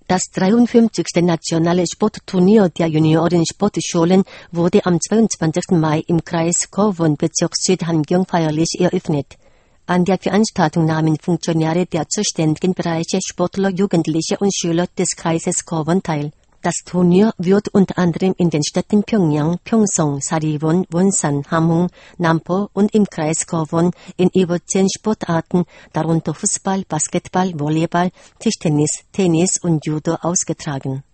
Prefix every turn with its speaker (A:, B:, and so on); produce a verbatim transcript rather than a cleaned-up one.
A: Das dreiundfünfzigste nationale Sportturnier der Junioren-Sportschulen wurde am zweiundzwanzigsten Mai im Kreis Kowon, Bezirk Südhamgyong feierlich eröffnet. An der Veranstaltung nahmen Funktionäre der zuständigen Bereiche, Sportler, Jugendliche und Schüler des Kreises Kowon teil. Das Turnier wird unter anderem in den Städten Pjöngjang, Pyongsong, Sariwon, Wonsan, Hamhung, Nampo und im Kreis Kowon in über zehn Sportarten, darunter Fußball, Basketball, Volleyball, Tischtennis, Tennis und Judo ausgetragen.